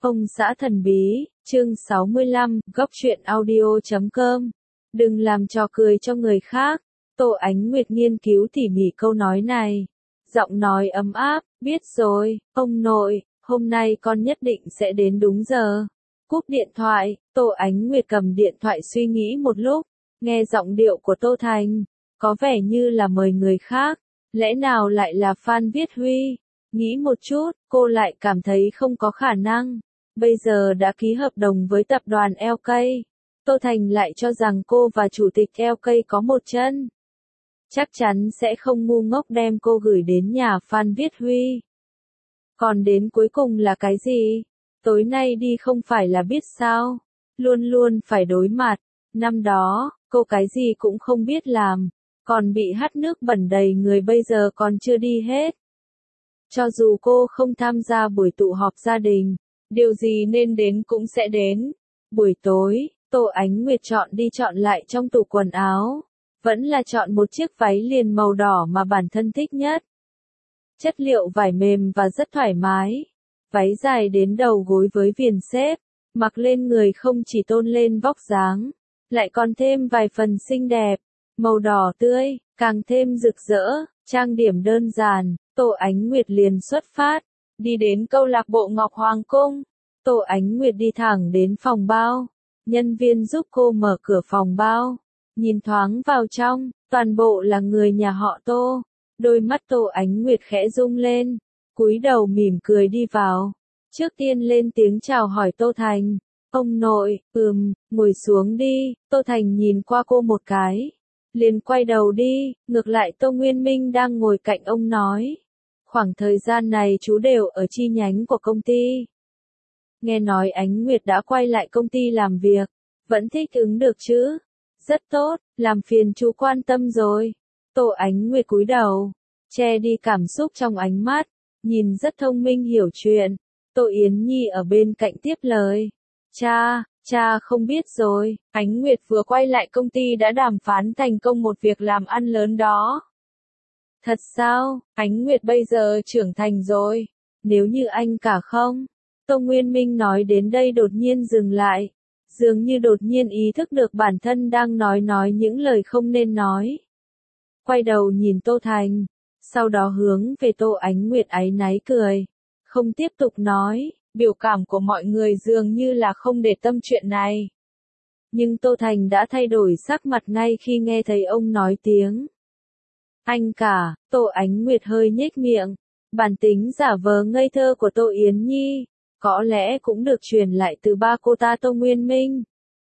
Ông xã thần bí, chương 65, góc truyện audio.com. Đừng làm trò cười cho người khác. Tô Ánh Nguyệt nghiên cứu tỉ mỉ câu nói này. Giọng nói ấm áp, biết rồi, ông nội, hôm nay con nhất định sẽ đến đúng giờ. Cúp điện thoại, Tô Ánh Nguyệt cầm điện thoại suy nghĩ một lúc, nghe giọng điệu của Tô Thành, có vẻ như là mời người khác, lẽ nào lại là Phan Viết Huy? Nghĩ một chút, cô lại cảm thấy không có khả năng. Bây giờ đã ký hợp đồng với tập đoàn LK. Tô Thành lại cho rằng cô và chủ tịch LK có một chân. Chắc chắn sẽ không ngu ngốc đem cô gửi đến nhà Phan Viết Huy. Còn đến cuối cùng là cái gì? Tối nay đi không phải là biết sao? Luôn luôn phải đối mặt. Năm đó, cô cái gì cũng không biết làm. Còn bị hắt nước bẩn đầy người bây giờ còn chưa đi hết. Cho dù cô không tham gia buổi tụ họp gia đình, điều gì nên đến cũng sẽ đến. Buổi tối, Tô Ánh Nguyệt chọn lại trong tủ quần áo. Vẫn là chọn một chiếc váy liền màu đỏ mà bản thân thích nhất. Chất liệu vải mềm và rất thoải mái. Váy dài đến đầu gối với viền xếp, mặc lên người không chỉ tôn lên vóc dáng, lại còn thêm vài phần xinh đẹp. Màu đỏ tươi, càng thêm rực rỡ, trang điểm đơn giản, Tô Ánh Nguyệt liền xuất phát, đi đến câu lạc bộ Ngọc Hoàng Cung. Tô Ánh Nguyệt đi thẳng đến phòng bao, nhân viên giúp cô mở cửa phòng bao, nhìn thoáng vào trong, toàn bộ là người nhà họ Tô. Đôi mắt Tô Ánh Nguyệt khẽ rung lên, cúi đầu mỉm cười đi vào. Trước tiên lên tiếng chào hỏi Tô Thành. Ông nội, ngồi xuống đi. Tô Thành nhìn qua cô một cái, liền quay đầu đi. Ngược lại Tô Nguyên Minh đang ngồi cạnh ông nói. Khoảng thời gian này chú đều ở chi nhánh của công ty. Nghe nói Ánh Nguyệt đã quay lại công ty làm việc. Vẫn thích ứng được chứ? Rất tốt, làm phiền chú quan tâm rồi. Tô Ánh Nguyệt cúi đầu, che đi cảm xúc trong ánh mắt, nhìn rất thông minh hiểu chuyện. Tô Yến Nhi ở bên cạnh tiếp lời. Cha không biết rồi, Ánh Nguyệt vừa quay lại công ty đã đàm phán thành công một việc làm ăn lớn đó. Thật sao, Ánh Nguyệt bây giờ trưởng thành rồi, nếu như anh cả không? Tô Nguyên Minh nói đến đây đột nhiên dừng lại, dường như đột nhiên ý thức được bản thân đang nói những lời không nên nói. Quay đầu nhìn Tô Thành, sau đó hướng về Tô Ánh Nguyệt áy náy cười, không tiếp tục nói, biểu cảm của mọi người dường như là không để tâm chuyện này. Nhưng Tô Thành đã thay đổi sắc mặt ngay khi nghe thấy ông nói tiếng. Anh cả, Tô Ánh Nguyệt hơi nhếch miệng, bản tính giả vờ ngây thơ của Tô Yến Nhi, có lẽ cũng được truyền lại từ ba cô ta Tô Nguyên Minh.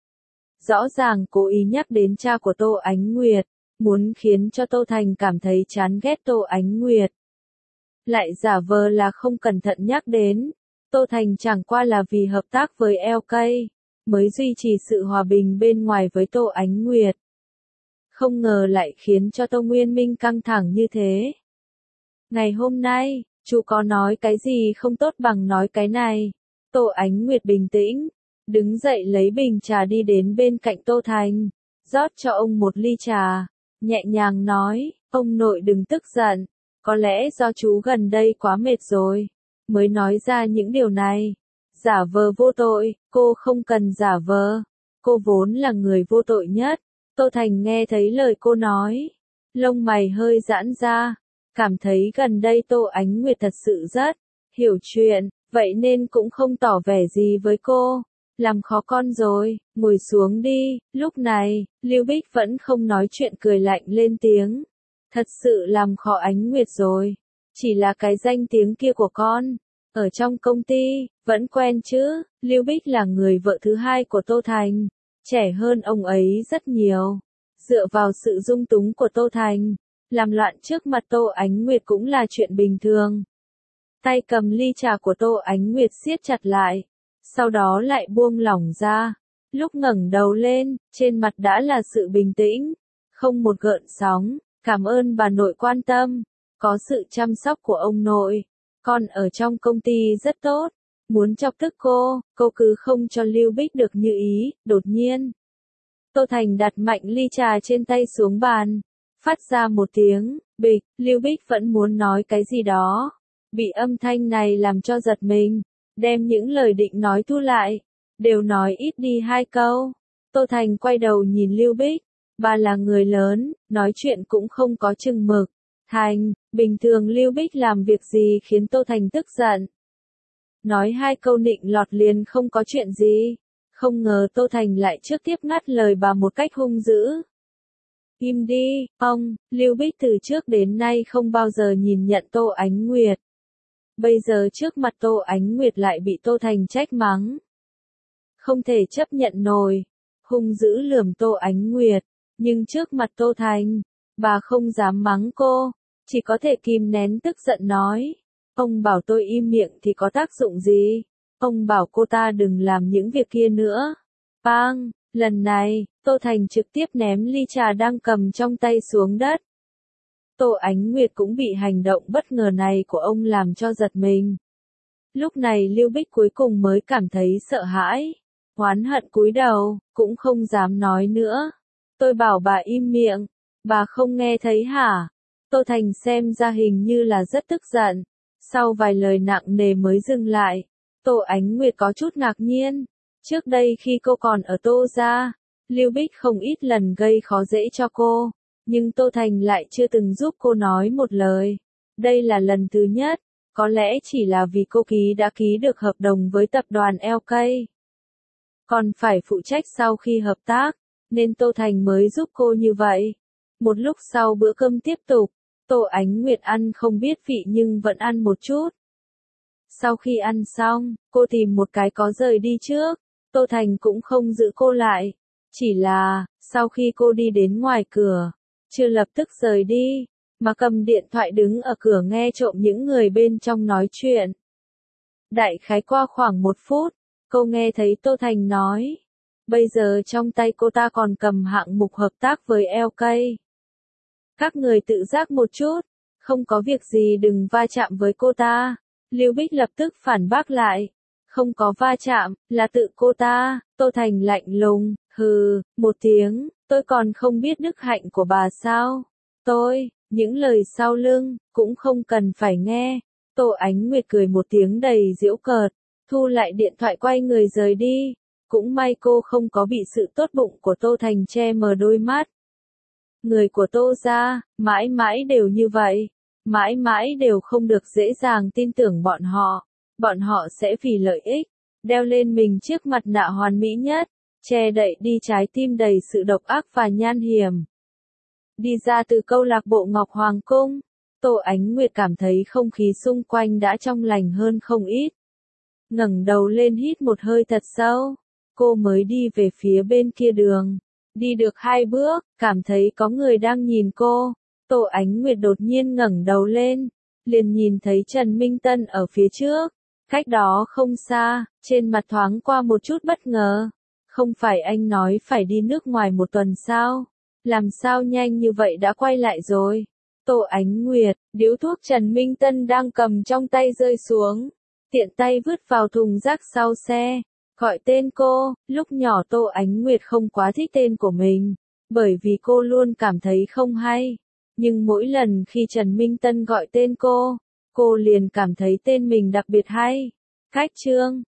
Rõ ràng cố ý nhắc đến cha của Tô Ánh Nguyệt, muốn khiến cho Tô Thành cảm thấy chán ghét Tô Ánh Nguyệt. Lại giả vờ là không cẩn thận nhắc đến. Tô Thành chẳng qua là vì hợp tác với LK, mới duy trì sự hòa bình bên ngoài với Tô Ánh Nguyệt. Không ngờ lại khiến cho Tô Nguyên Minh căng thẳng như thế. Ngày hôm nay, chú có nói cái gì không tốt bằng nói cái này. Tô Ánh Nguyệt bình tĩnh, đứng dậy lấy bình trà đi đến bên cạnh Tô Thành, rót cho ông một ly trà, nhẹ nhàng nói, ông nội đừng tức giận, có lẽ do chú gần đây quá mệt rồi, mới nói ra những điều này. Giả vờ vô tội, cô không cần giả vờ, cô vốn là người vô tội nhất. Tô Thành nghe thấy lời cô nói, lông mày hơi giãn ra, cảm thấy gần đây Tô Ánh Nguyệt thật sự rất hiểu chuyện, vậy nên cũng không tỏ vẻ gì với cô, làm khó con rồi, ngồi xuống đi. Lúc này, Lưu Bích vẫn không nói chuyện cười lạnh lên tiếng, thật sự làm khó Ánh Nguyệt rồi, chỉ là cái danh tiếng kia của con, ở trong công ty, vẫn quen chứ. Lưu Bích là người vợ thứ hai của Tô Thành, trẻ hơn ông ấy rất nhiều, dựa vào sự dung túng của Tô Thành, làm loạn trước mặt Tô Ánh Nguyệt cũng là chuyện bình thường. Tay cầm ly trà của Tô Ánh Nguyệt siết chặt lại, sau đó lại buông lỏng ra. Lúc ngẩng đầu lên, trên mặt đã là sự bình tĩnh, không một gợn sóng. Cảm ơn bà nội quan tâm, có sự chăm sóc của ông nội, con ở trong công ty rất tốt. Muốn chọc tức cô cứ không cho Lưu Bích được như ý. Đột nhiên, Tô Thành đặt mạnh ly trà trên tay xuống bàn, phát ra một tiếng bịch. Lưu Bích vẫn muốn nói cái gì đó, bị âm thanh này làm cho giật mình, đem những lời định nói thu lại, đều nói ít đi 2 câu. Tô Thành quay đầu nhìn Lưu Bích, bà là người lớn, nói chuyện cũng không có chừng mực. Thành, bình thường Lưu Bích làm việc gì khiến Tô Thành tức giận. Nói 2 câu nịnh lọt liền không có chuyện gì. Không ngờ Tô Thành lại trước tiếp ngắt lời bà một cách hung dữ. Im đi, ông, Lưu Bích từ trước đến nay không bao giờ nhìn nhận Tô Ánh Nguyệt. Bây giờ trước mặt Tô Ánh Nguyệt lại bị Tô Thành trách mắng. Không thể chấp nhận nổi, hung dữ lườm Tô Ánh Nguyệt, nhưng trước mặt Tô Thành, bà không dám mắng cô, chỉ có thể kìm nén tức giận nói. Ông bảo tôi im miệng thì có tác dụng gì? Ông bảo cô ta đừng làm những việc kia nữa. Bang, lần này, Tô Thành trực tiếp ném ly trà đang cầm trong tay xuống đất. Tô Ánh Nguyệt cũng bị hành động bất ngờ này của ông làm cho giật mình. Lúc này Lưu Bích cuối cùng mới cảm thấy sợ hãi, oán hận cúi đầu, cũng không dám nói nữa. Tôi bảo bà im miệng, bà không nghe thấy hả? Tô Thành xem ra hình như là rất tức giận, sau vài lời nặng nề mới dừng lại. Tô Ánh Nguyệt có chút ngạc nhiên, trước đây khi cô còn ở Tô gia, Lưu Bích không ít lần gây khó dễ cho cô, nhưng Tô Thành lại chưa từng giúp cô nói một lời. Đây là lần thứ nhất, có lẽ chỉ là vì cô đã ký được hợp đồng với tập đoàn LK. Còn phải phụ trách sau khi hợp tác, nên Tô Thành mới giúp cô như vậy. Một lúc sau bữa cơm tiếp tục, Tô Ánh Nguyệt ăn không biết vị nhưng vẫn ăn một chút. Sau khi ăn xong, cô tìm một cái có rời đi trước, Tô Thành cũng không giữ cô lại. Chỉ là, sau khi cô đi đến ngoài cửa, chưa lập tức rời đi, mà cầm điện thoại đứng ở cửa nghe trộm những người bên trong nói chuyện. Đại khái qua khoảng 1 phút, cô nghe thấy Tô Thành nói. Bây giờ trong tay cô ta còn cầm hạng mục hợp tác với LK. Các người tự giác một chút, không có việc gì đừng va chạm với cô ta. Lưu Bích lập tức phản bác lại. Không có va chạm, là tự cô ta. Tô Thành lạnh lùng, hừ, một tiếng, tôi còn không biết đức hạnh của bà sao. Những lời sau lưng, cũng không cần phải nghe. Tô Ánh Nguyệt cười một tiếng đầy giễu cợt, thu lại điện thoại quay người rời đi. Cũng may cô không có bị sự tốt bụng của Tô Thành che mờ đôi mắt. Người của Tô gia, mãi mãi đều như vậy. Mãi mãi đều không được dễ dàng tin tưởng bọn họ. Bọn họ sẽ vì lợi ích, đeo lên mình chiếc mặt nạ hoàn mỹ nhất, che đậy đi trái tim đầy sự độc ác và nham hiểm. Đi ra từ câu lạc bộ Ngọc Hoàng Cung, Tô Ánh Nguyệt cảm thấy không khí xung quanh đã trong lành hơn không ít. Ngẩng đầu lên hít một hơi thật sâu, cô mới đi về phía bên kia đường. Đi được 2 bước, cảm thấy có người đang nhìn cô. Tô Ánh Nguyệt đột nhiên ngẩng đầu lên, liền nhìn thấy Trần Minh Tân ở phía trước. Cách đó không xa, trên mặt thoáng qua một chút bất ngờ. Không phải anh nói phải đi nước ngoài 1 tuần sao? Làm sao nhanh như vậy đã quay lại rồi? Tô Ánh Nguyệt, điếu thuốc Trần Minh Tân đang cầm trong tay rơi xuống. Tiện tay vứt vào thùng rác sau xe. Gọi tên cô, lúc nhỏ Tô Ánh Nguyệt không quá thích tên của mình, bởi vì cô luôn cảm thấy không hay. Nhưng mỗi lần khi Trần Minh Tân gọi tên cô liền cảm thấy tên mình đặc biệt hay. Cách chương